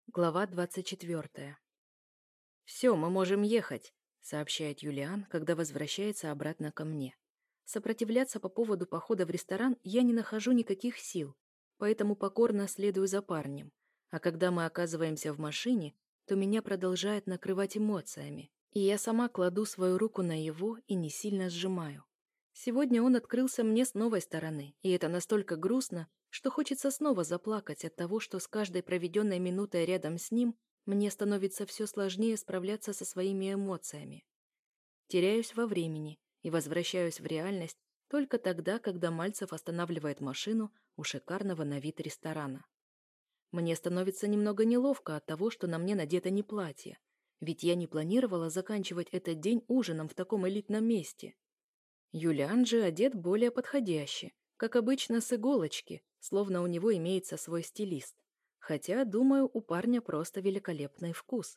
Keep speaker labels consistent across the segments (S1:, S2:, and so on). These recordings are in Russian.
S1: Глава 24. «Все, мы можем ехать», — сообщает Юлиан, когда возвращается обратно ко мне. Сопротивляться по поводу похода в ресторан я не нахожу никаких сил, поэтому покорно следую за парнем. А когда мы оказываемся в машине, то меня продолжает накрывать эмоциями, и я сама кладу свою руку на его и не сильно сжимаю. Сегодня он открылся мне с новой стороны, и это настолько грустно, что хочется снова заплакать от того, что с каждой проведенной минутой рядом с ним мне становится все сложнее справляться со своими эмоциями. Теряюсь во времени и возвращаюсь в реальность только тогда, когда Мальцев останавливает машину у шикарного на вид ресторана. Мне становится немного неловко от того, что на мне надето не платье, ведь я не планировала заканчивать этот день ужином в таком элитном месте. Юлиан же одет более подходяще, как обычно с иголочки, словно у него имеется свой стилист. Хотя, думаю, у парня просто великолепный вкус.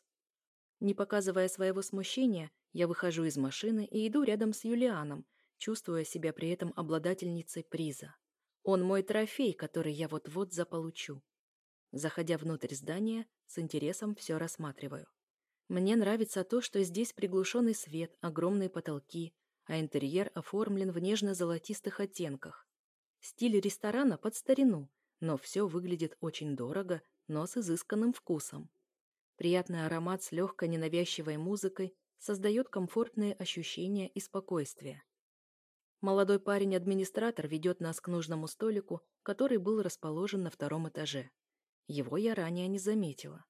S1: Не показывая своего смущения, я выхожу из машины и иду рядом с Юлианом, чувствуя себя при этом обладательницей приза. Он мой трофей, который я вот-вот заполучу. Заходя внутрь здания, с интересом все рассматриваю. Мне нравится то, что здесь приглушенный свет, огромные потолки, а интерьер оформлен в нежно-золотистых оттенках. Стиль ресторана под старину, но все выглядит очень дорого, но с изысканным вкусом. Приятный аромат с легкой ненавязчивой музыкой создает комфортные ощущения и спокойствие. Молодой парень-администратор ведет нас к нужному столику, который был расположен на втором этаже. Его я ранее не заметила.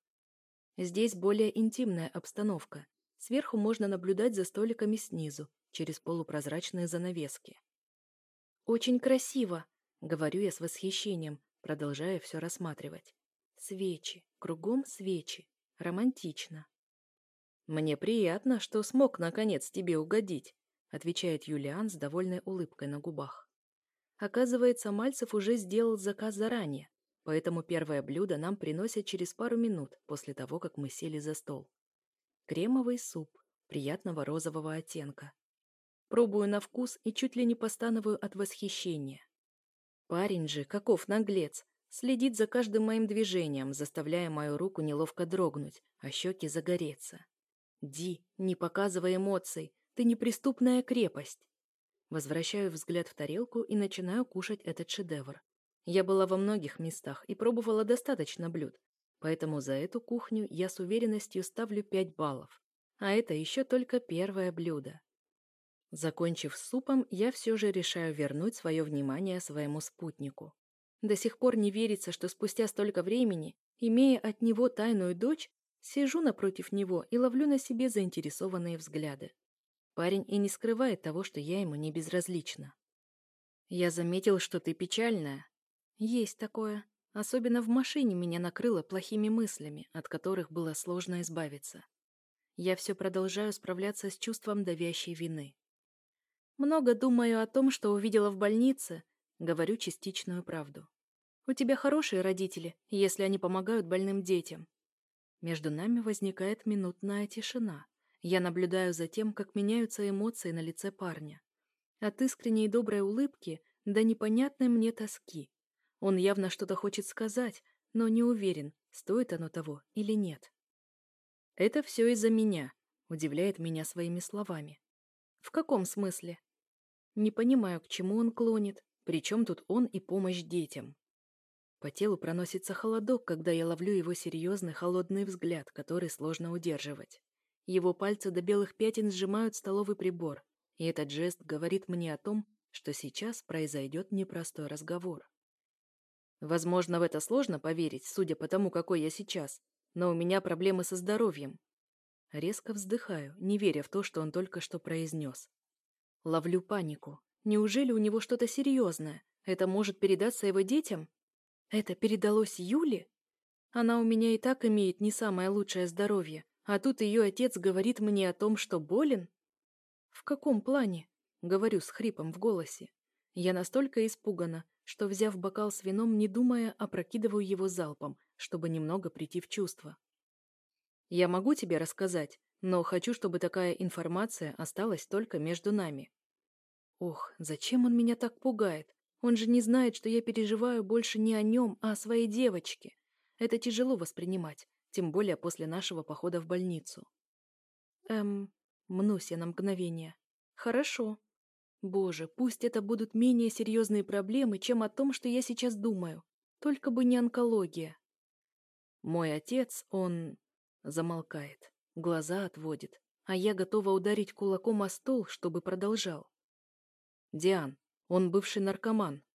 S1: Здесь более интимная обстановка. Сверху можно наблюдать за столиками снизу, через полупрозрачные занавески. «Очень красиво», — говорю я с восхищением, продолжая все рассматривать. Свечи, кругом свечи. Романтично. «Мне приятно, что смог, наконец, тебе угодить», — отвечает Юлиан с довольной улыбкой на губах. Оказывается, Мальцев уже сделал заказ заранее, поэтому первое блюдо нам приносят через пару минут после того, как мы сели за стол. Кремовый суп, приятного розового оттенка. Пробую на вкус и чуть ли не постановую от восхищения. Парень же, каков наглец, следит за каждым моим движением, заставляя мою руку неловко дрогнуть, а щеки загореться. «Ди, не показывай эмоций, ты неприступная крепость!» Возвращаю взгляд в тарелку и начинаю кушать этот шедевр. Я была во многих местах и пробовала достаточно блюд, поэтому за эту кухню я с уверенностью ставлю 5 баллов. А это еще только первое блюдо. Закончив с супом, я все же решаю вернуть свое внимание своему спутнику. До сих пор не верится, что спустя столько времени, имея от него тайную дочь, сижу напротив него и ловлю на себе заинтересованные взгляды. Парень и не скрывает того, что я ему не безразлична. «Я заметил, что ты печальная». «Есть такое. Особенно в машине меня накрыло плохими мыслями, от которых было сложно избавиться. Я все продолжаю справляться с чувством давящей вины. Много думаю о том, что увидела в больнице, говорю частичную правду. У тебя хорошие родители, если они помогают больным детям». Между нами возникает минутная тишина. Я наблюдаю за тем, как меняются эмоции на лице парня. От искренней и доброй улыбки до непонятной мне тоски. Он явно что-то хочет сказать, но не уверен, стоит оно того или нет. «Это все из-за меня», — удивляет меня своими словами. «В каком смысле?» Не понимаю, к чему он клонит, причем тут он и помощь детям. По телу проносится холодок, когда я ловлю его серьезный холодный взгляд, который сложно удерживать. Его пальцы до белых пятен сжимают столовый прибор, и этот жест говорит мне о том, что сейчас произойдет непростой разговор. Возможно, в это сложно поверить, судя по тому, какой я сейчас, но у меня проблемы со здоровьем. Резко вздыхаю, не веря в то, что он только что произнес. Ловлю панику. Неужели у него что-то серьезное? Это может передаться его детям? Это передалось Юле? Она у меня и так имеет не самое лучшее здоровье, а тут ее отец говорит мне о том, что болен? В каком плане? Говорю с хрипом в голосе. Я настолько испугана, что, взяв бокал с вином, не думая, опрокидываю его залпом, чтобы немного прийти в чувство. Я могу тебе рассказать, но хочу, чтобы такая информация осталась только между нами. Ох, зачем он меня так пугает? Он же не знает, что я переживаю больше не о нем, а о своей девочке. Это тяжело воспринимать, тем более после нашего похода в больницу. Мнусь я на мгновение. Хорошо. Боже, пусть это будут менее серьезные проблемы, чем о том, что я сейчас думаю. Только бы не онкология. Мой отец, он... Замолкает, глаза отводит, а я готова ударить кулаком о стол, чтобы продолжал. Диан, он бывший наркоман,